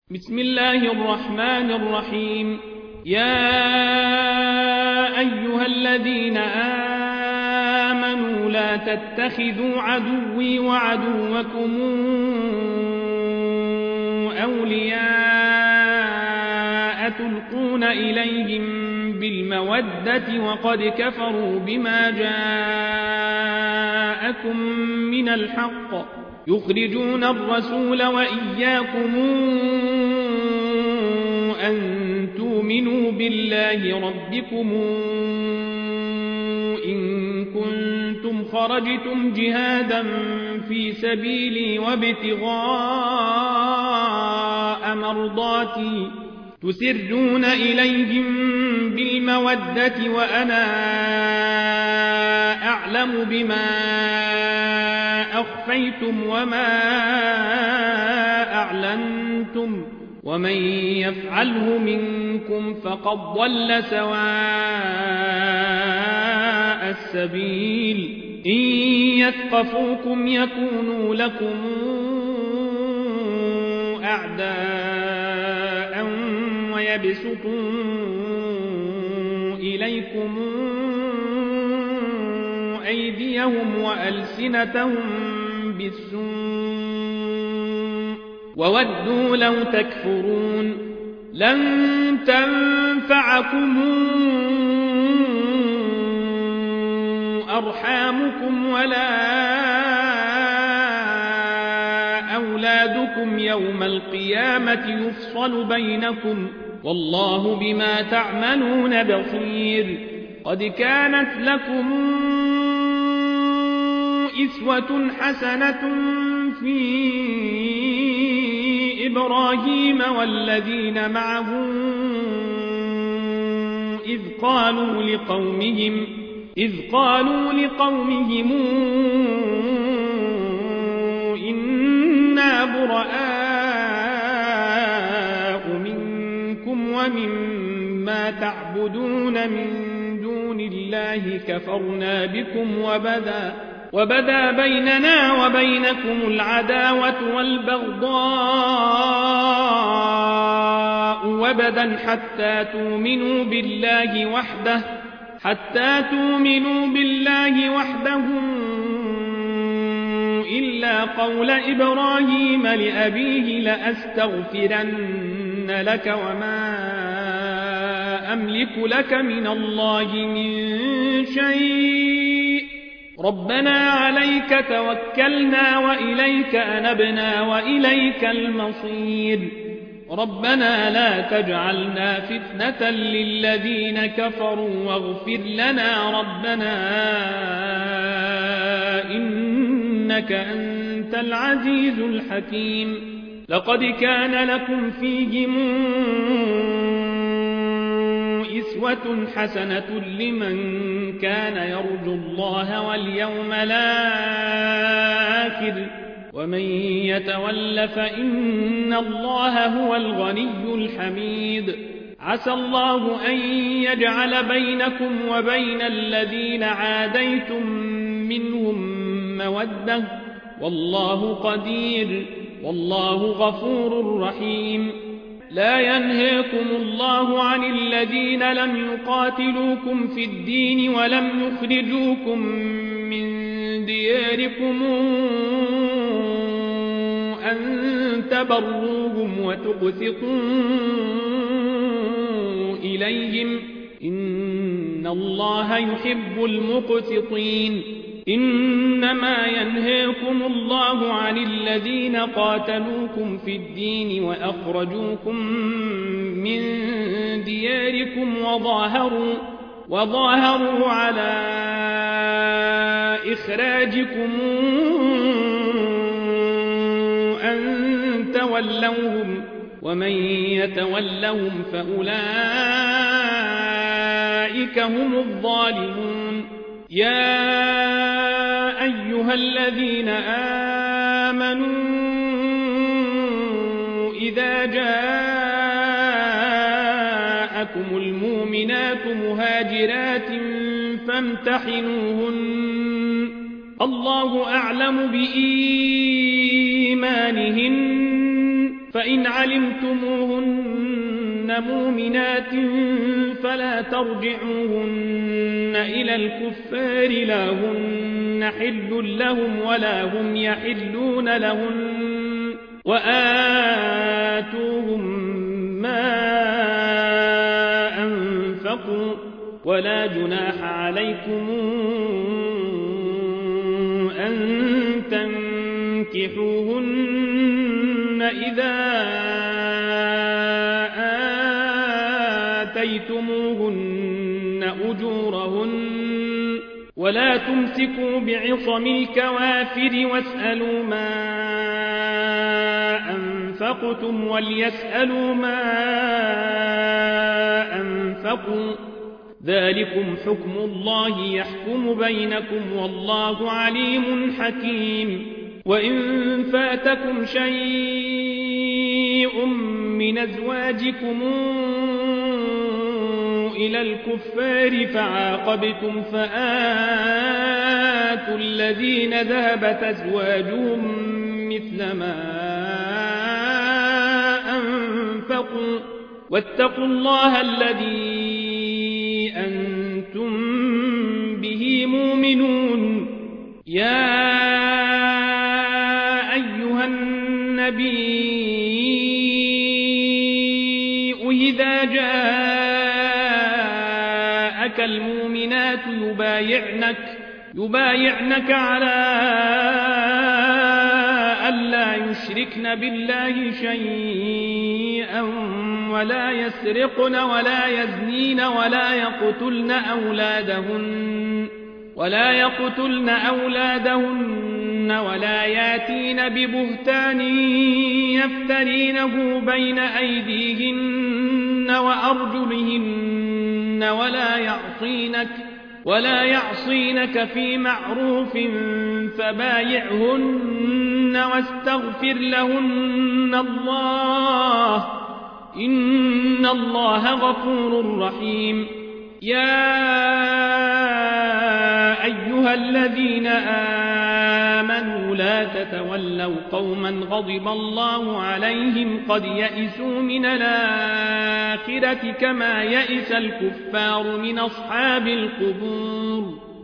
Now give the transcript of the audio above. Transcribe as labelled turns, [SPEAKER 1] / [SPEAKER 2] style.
[SPEAKER 1] بسم الله الرحمن الرحيم. يا أيها الذين آمنوا لا تتخذوا عدوي وعدوكم أولياء تلقون إليهم بالمودة وقد كفروا بما جاءكم من الحق يخرجون الرسول وإياكم أن تؤمنوا بالله ربكم إن كنتم خرجتم جهادا في سبيلي وابتغاء مرضاتي تسرون إليهم بالمودة وأنا أعلم بما أخفيتم وما أعلنتم ومن يفعله منكم فقد ضل سواء السبيل. إن يثقفوكم يكونوا لكم أعداء ويبسطوا إليكم أيديهم وألسنتهم بالسوء وودوا لو تكفرون. لن تنفعكم أرحامكم ولا أولادكم يوم القيامة يفصل بينكم والله بما تعملون بصير. قد كانت لكم أسوة حسنة في إبراهيم والذين معه إذ قالوا لقومهم إنا براء منكم ومما تعبدون من دون الله كفرنا بكم وبدا بيننا وبينكم العداوة والبغضاء وبدا حتى تؤمنوا بالله وحده إلا قول إبراهيم لأبيه لأستغفرن لك وما أملك لك من الله من شيء ربنا عليك توكلنا وإليك أنبنا وإليك المصير. ربنا لا تجعلنا فتنة للذين كفروا واغفر لنا ربنا إنك أنت العزيز الحكيم. لقد كان لكم فيهم أسوة حسنة لمن كان يرجو الله واليوم الآخر ومن يتول فإن الله هو الغني الحميد. عسى الله أن يجعل بينكم وبين الذين عاديتم منهم مودة والله قدير والله غفور رحيم. لا ينهاكم الله عن الذين لم يقاتلوكم في الدين ولم يخرجوكم من دياركم أن تبروهم وتقسطوا إليهم إن الله يحب المقسطين. إنما ينهاكم الله عن الذين قاتلوكم في الدين وأخرجوكم من دياركم وظاهروا على إخراجكم أن تولوهم ومن يتولهم فأولئك هم الظالمون. يا أيها الذين آمنوا إذا جاءكم المؤمنات مهاجرات فامتحنوهن الله أعلم بإيمانهن فإن علمتموهن مؤمنات فلا ترجعوهن إلى الكفار لا هن حل لهم ولا هم يحلون لهن وآتوهم ما أنفقوا ولا جناح عليكم أن تنكحوهن إذا آتيتموهن أجورهن ولا تمسكوا بعصم الكوافر واسألوا ما أنفقتم وليسألوا ما أنفقوا ذلكم حكم الله يحكم بينكم والله عليم حكيم وإن فاتكم شيء من أزواجكم إلى الكفار فعاقبتم فآتوا الذين ذهبت أزواجهم مثل ما أنفقوا واتقوا الله الذي أنتم به مؤمنون يا أيها النبي إذا جاءك المؤمنات يبايعنك على ألا يشركن بالله شيئا ولا يسرقن ولا يزنين ولا يقتلن أولادهن ولا ياتين ببهتان يفترينه بين أيديهن وأرجلهن ولا يعصينك في معروف فبايعهن واستغفر لهن الله إن الله غفور رحيم يا أيها الذين آمنوا لا تتولوا قوما غضب الله عليهم قد يئسوا من الآخرة كما يئس الكفار من أصحاب القبور